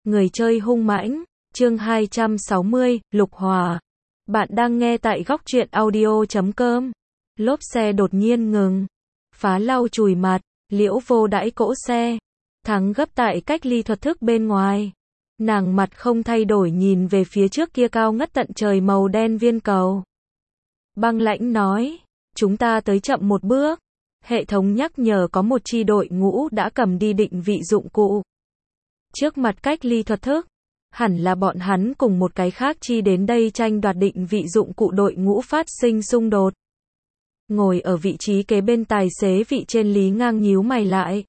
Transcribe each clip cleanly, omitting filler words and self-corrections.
Người chơi hung mãnh, chương 260, Lục Hòa. Bạn đang nghe tại góc truyện audio.com. Lốp xe đột nhiên ngừng. Phá lau chùi mặt, Liễu Vô đãi cỗ xe. Thắng gấp tại cách ly thuật thức bên ngoài. Nàng mặt không thay đổi nhìn về phía trước kia cao ngất tận trời màu đen viên cầu. Băng lãnh nói, chúng ta tới chậm một bước. Hệ thống nhắc nhở có một chi đội ngũ đã cầm đi định vị dụng cụ. Trước mặt cách ly thuật thức, hẳn là bọn hắn cùng một cái khác chi đến đây tranh đoạt định vị dụng cụ đội ngũ phát sinh xung đột. Ngồi ở vị trí kế bên tài xế vị trên Lý Ngang nhíu mày lại.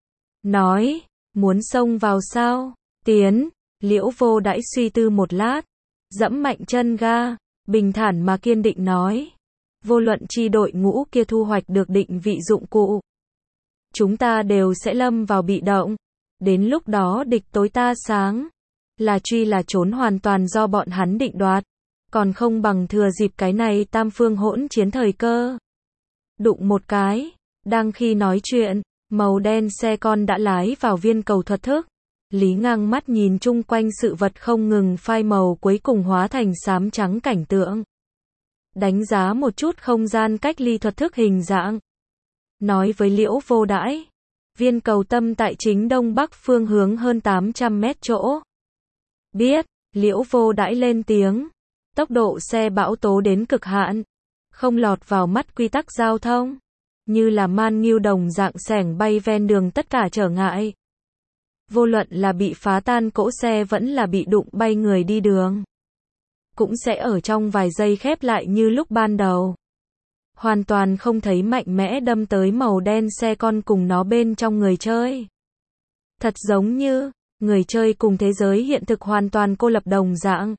Nói, muốn xông vào sao? Tiến, Liễu Vô đãi suy tư một lát, dẫm mạnh chân ga, bình thản mà kiên định nói. Vô luận chi đội ngũ kia thu hoạch được định vị dụng cụ, chúng ta đều sẽ lâm vào bị động. Đến lúc đó địch tối ta sáng, là truy là trốn hoàn toàn do bọn hắn định đoạt, còn không bằng thừa dịp cái này tam phương hỗn chiến thời cơ. Đụng một cái, đang khi nói chuyện, màu đen xe con đã lái vào viên cầu thuật thức. Lý Ngang mắt nhìn chung quanh sự vật không ngừng phai màu cuối cùng hóa thành xám trắng cảnh tượng. Đánh giá một chút không gian cách ly thuật thức hình dạng. Nói với Liễu Vô đãi, viên cầu tâm tại chính đông bắc phương hướng hơn 800 mét chỗ. Biết, Liễu Vô đãi lên tiếng. Tốc độ xe bão tố đến cực hạn, không lọt vào mắt quy tắc giao thông, như là man ngưu đồng dạng xẻng bay ven đường tất cả trở ngại. Vô luận là bị phá tan cỗ xe vẫn là bị đụng bay người đi đường, cũng sẽ ở trong vài giây khép lại như lúc ban đầu. Hoàn toàn không thấy mạnh mẽ đâm tới màu đen xe con cùng nó bên trong người chơi. Thật giống như, người chơi cùng thế giới hiện thực hoàn toàn cô lập đồng dạng.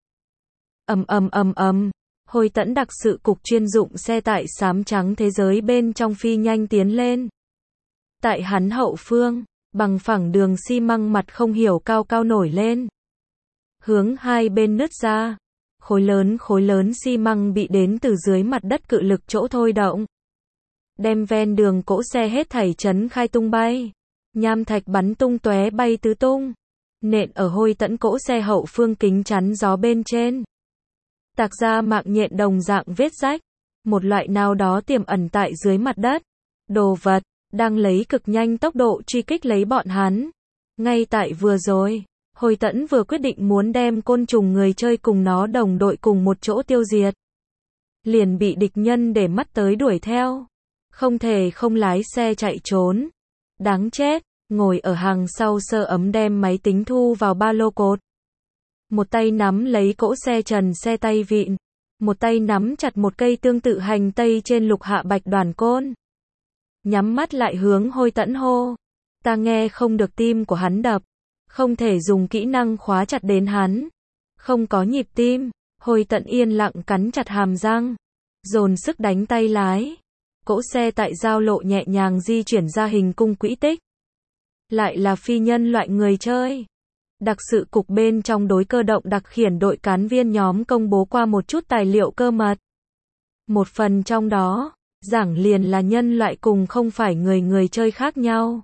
Hồi tẫn đặc sự cục chuyên dụng xe tải xám trắng thế giới bên trong phi nhanh tiến lên. Tại hắn hậu phương, bằng phẳng đường xi măng mặt không hiểu cao cao nổi lên. Hướng hai bên nứt ra. Khối lớn xi măng bị đến từ dưới mặt đất cự lực chỗ thôi động. Đem ven đường cỗ xe hết thảy chấn khai tung bay. Nham thạch bắn tung tóe bay tứ tung. Nện ở hôi tẫn cỗ xe hậu phương kính chắn gió bên trên. Tạc ra mạng nhện đồng dạng vết rách. Một loại nào đó tiềm ẩn tại dưới mặt đất. Đồ vật, đang lấy cực nhanh tốc độ truy kích lấy bọn hắn. Ngay tại vừa rồi, Hồi tẫn vừa quyết định muốn đem côn trùng người chơi cùng nó đồng đội cùng một chỗ tiêu diệt. Liền bị địch nhân để mắt tới đuổi theo. Không thể không lái xe chạy trốn. Đáng chết, ngồi ở hàng sau sơ ấm đem máy tính thu vào ba lô cột. Một tay nắm lấy cỗ xe trần xe tay vịn. Một tay nắm chặt một cây tương tự hành tây trên lục hạ bạch đoàn côn. Nhắm mắt lại hướng Hồi tẫn hô. Ta nghe không được tim của hắn đập. Không thể dùng kỹ năng khóa chặt đến hắn. Không có nhịp tim, Hồi tẫn yên lặng cắn chặt hàm răng. Dồn sức đánh tay lái. Cỗ xe tại giao lộ nhẹ nhàng di chuyển ra hình cung quỹ tích. Lại là phi nhân loại người chơi. Đặc sự cục bên trong đối cơ động đặc khiển đội cán viên nhóm công bố qua một chút tài liệu cơ mật. Một phần trong đó, giảng liền là nhân loại cùng không phải người chơi khác nhau.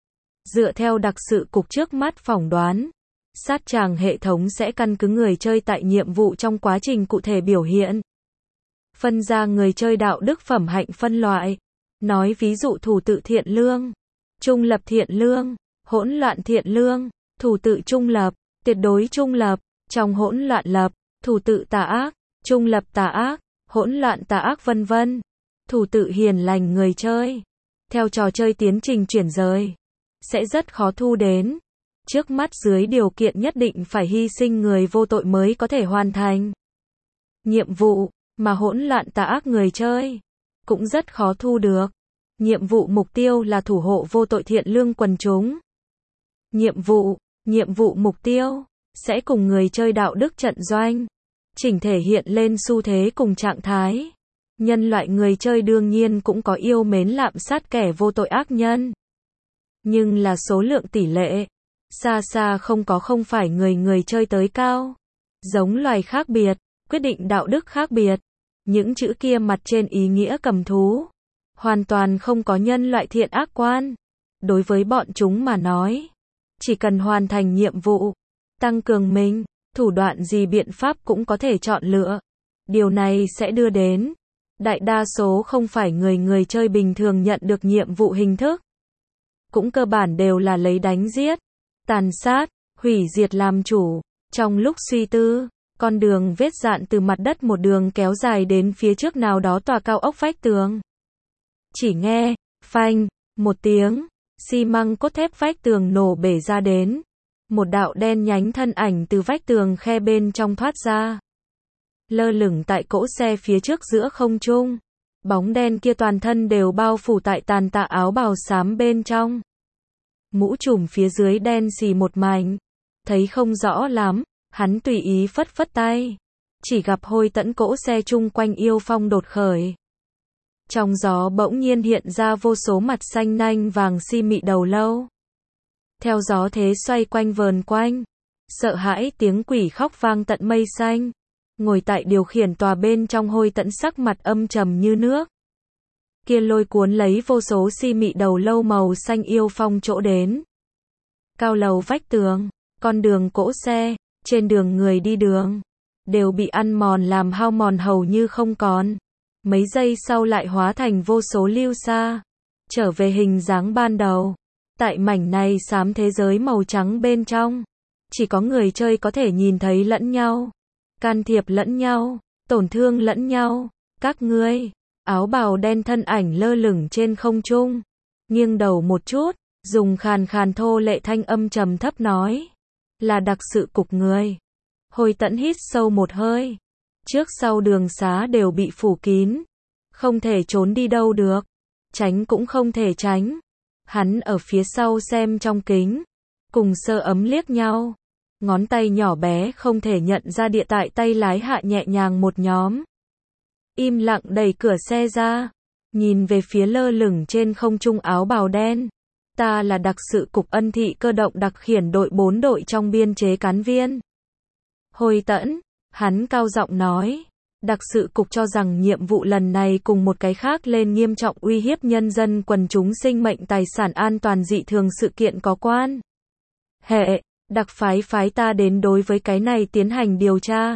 Dựa theo đặc sự cục trước mắt phỏng đoán, sát tràng hệ thống sẽ căn cứ người chơi tại nhiệm vụ trong quá trình cụ thể biểu hiện. Phân ra người chơi đạo đức phẩm hạnh phân loại. Nói ví dụ thủ tự thiện lương, trung lập thiện lương, hỗn loạn thiện lương, thủ tự trung lập, tuyệt đối trung lập, trong hỗn loạn lập, thủ tự tà ác, trung lập tà ác, hỗn loạn tà ác vân vân. Thủ tự hiền lành người chơi. Theo trò chơi tiến trình chuyển rời, sẽ rất khó thu đến. Trước mắt dưới điều kiện nhất định phải hy sinh người vô tội mới có thể hoàn thành nhiệm vụ, mà hỗn loạn tà ác người chơi cũng rất khó thu được. Nhiệm vụ mục tiêu là thủ hộ vô tội thiện lương quần chúng. Nhiệm vụ mục tiêu sẽ cùng người chơi đạo đức trận doanh, chỉnh thể hiện lên xu thế cùng trạng thái. Nhân loại người chơi đương nhiên cũng có yêu mến lạm sát kẻ vô tội ác nhân. Nhưng là số lượng tỷ lệ, xa xa không phải người chơi tới cao. Giống loài khác biệt, quyết định đạo đức khác biệt. Những chữ kia mặt trên ý nghĩa cầm thú. Hoàn toàn không có nhân loại thiện ác quan. Đối với bọn chúng mà nói, chỉ cần hoàn thành nhiệm vụ, tăng cường mình, thủ đoạn gì biện pháp cũng có thể chọn lựa. Điều này sẽ đưa đến đại đa số không phải người chơi bình thường nhận được nhiệm vụ hình thức. Cũng cơ bản đều là lấy đánh giết, tàn sát, hủy diệt làm chủ. Trong lúc suy tư, con đường vết dạn từ mặt đất một đường kéo dài đến phía trước nào đó tòa cao ốc vách tường. Chỉ nghe, phanh, một tiếng, xi măng cốt thép vách tường nổ bể ra đến. Một đạo đen nhánh thân ảnh từ vách tường khe bên trong thoát ra. Lơ lửng tại cỗ xe phía trước giữa không trung. Bóng đen kia toàn thân đều bao phủ tại tàn tạ áo bào xám bên trong. Mũ trùm phía dưới đen xì một mảnh. Thấy không rõ lắm, hắn tùy ý phất phất tay. Chỉ gặp Hôi Tẫn cỗ xe chung quanh yêu phong đột khởi. Trong gió bỗng nhiên hiện ra vô số mặt xanh nanh vàng xi mị đầu lâu. Theo gió thế xoay quanh vờn quanh. Sợ hãi tiếng quỷ khóc vang tận mây xanh. Ngồi tại điều khiển tòa bên trong Hôi Tẫn sắc mặt âm trầm như nước. Kia lôi cuốn lấy vô số xi mị đầu lâu màu xanh yêu phong chỗ đến. Cao lầu vách tường, con đường cỗ xe, trên đường người đi đường, đều bị ăn mòn làm hao mòn hầu như không còn. Mấy giây sau lại hóa thành vô số lưu sa, trở về hình dáng ban đầu. Tại mảnh này xám thế giới màu trắng bên trong, chỉ có người chơi có thể nhìn thấy lẫn nhau, can thiệp lẫn nhau, tổn thương lẫn nhau. Các ngươi, áo bào đen thân ảnh lơ lửng trên không trung, nghiêng đầu một chút, dùng khàn khàn thô lệ thanh âm trầm thấp nói, là đặc sự cục người. Hôi Tẫn hít sâu một hơi, trước sau đường xá đều bị phủ kín, không thể trốn đi đâu được, tránh cũng không thể tránh. Hắn ở phía sau xem trong kính, cùng Sơ Ấm liếc nhau, ngón tay nhỏ bé không thể nhận ra địa tại tay lái hạ nhẹ nhàng một nhóm. Im lặng đẩy cửa xe ra, nhìn về phía lơ lửng trên không trung áo bào đen. Ta là đặc sự cục Ân Thị cơ động đặc khiển đội 4 đội trong biên chế cán viên. Hôi Tẫn, hắn cao giọng nói, đặc sự cục cho rằng nhiệm vụ lần này cùng một cái khác lên nghiêm trọng uy hiếp nhân dân quần chúng sinh mệnh tài sản an toàn dị thường sự kiện có quan hệ, đặc phái ta đến đối với cái này tiến hành điều tra.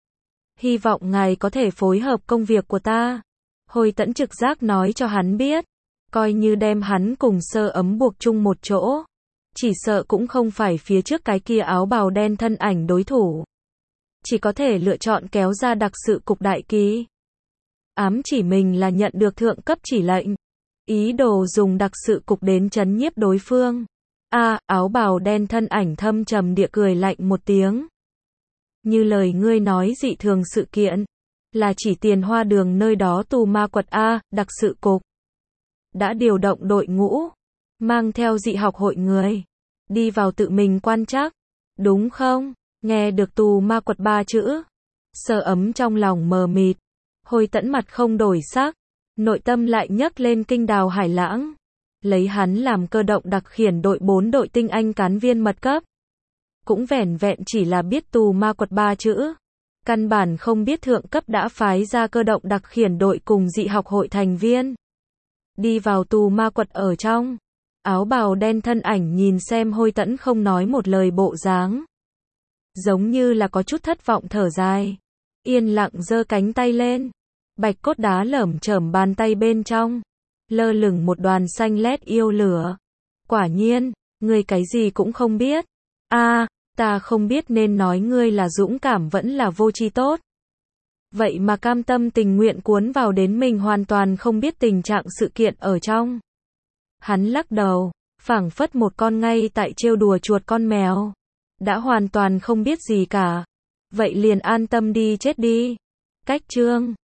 Hy vọng ngài có thể phối hợp công việc của ta. Hôi Tẫn trực giác nói cho hắn biết, coi như đem hắn cùng Sơ Ấm buộc chung một chỗ, chỉ sợ cũng không phải phía trước cái kia áo bào đen thân ảnh đối thủ. Chỉ có thể lựa chọn kéo ra đặc sự cục đại ký. Ám chỉ mình là nhận được thượng cấp chỉ lệnh, ý đồ dùng đặc sự cục đến trấn nhiếp đối phương. Áo bào đen thân ảnh thâm trầm địa cười lạnh một tiếng. Như lời ngươi nói dị thường sự kiện, là chỉ Tiền Hoa Đường nơi đó tù ma quật đặc sự cục đã điều động đội ngũ, mang theo dị học hội người, đi vào tự mình quan trắc, đúng không? Nghe được tù ma quật 3 chữ, Sơ Ấm trong lòng mờ mịt, Hôi Tẫn mặt không đổi sắc, nội tâm lại nhấc lên kinh đào hải lãng, lấy hắn làm cơ động đặc khiển đội 4 đội tinh anh cán viên mật cấp. Cũng vẻn vẹn chỉ là biết tù ma quật 3 chữ, căn bản không biết thượng cấp đã phái ra cơ động đặc khiển đội cùng dị học hội thành viên. Đi vào tù ma quật ở trong, áo bào đen thân ảnh nhìn xem Hôi Tẫn không nói một lời bộ dáng. Giống như là có chút thất vọng thở dài, yên lặng giơ cánh tay lên, bạch cốt đá lởm chởm bàn tay bên trong, lơ lửng một đoàn xanh lét yêu lửa. Quả nhiên, ngươi cái gì cũng không biết. Ta không biết nên nói ngươi là dũng cảm vẫn là vô tri tốt. Vậy mà cam tâm tình nguyện cuốn vào đến mình hoàn toàn không biết tình trạng sự kiện ở trong. Hắn lắc đầu, phảng phất một con ngay tại trêu đùa chuột con mèo. Đã hoàn toàn không biết gì cả. Vậy liền an tâm đi chết đi. Cách chương